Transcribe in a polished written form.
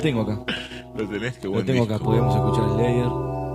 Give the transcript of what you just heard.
Tengo acá. Lo tenés, qué Lo buen tengo acá. disco. Podemos escuchar Slayer.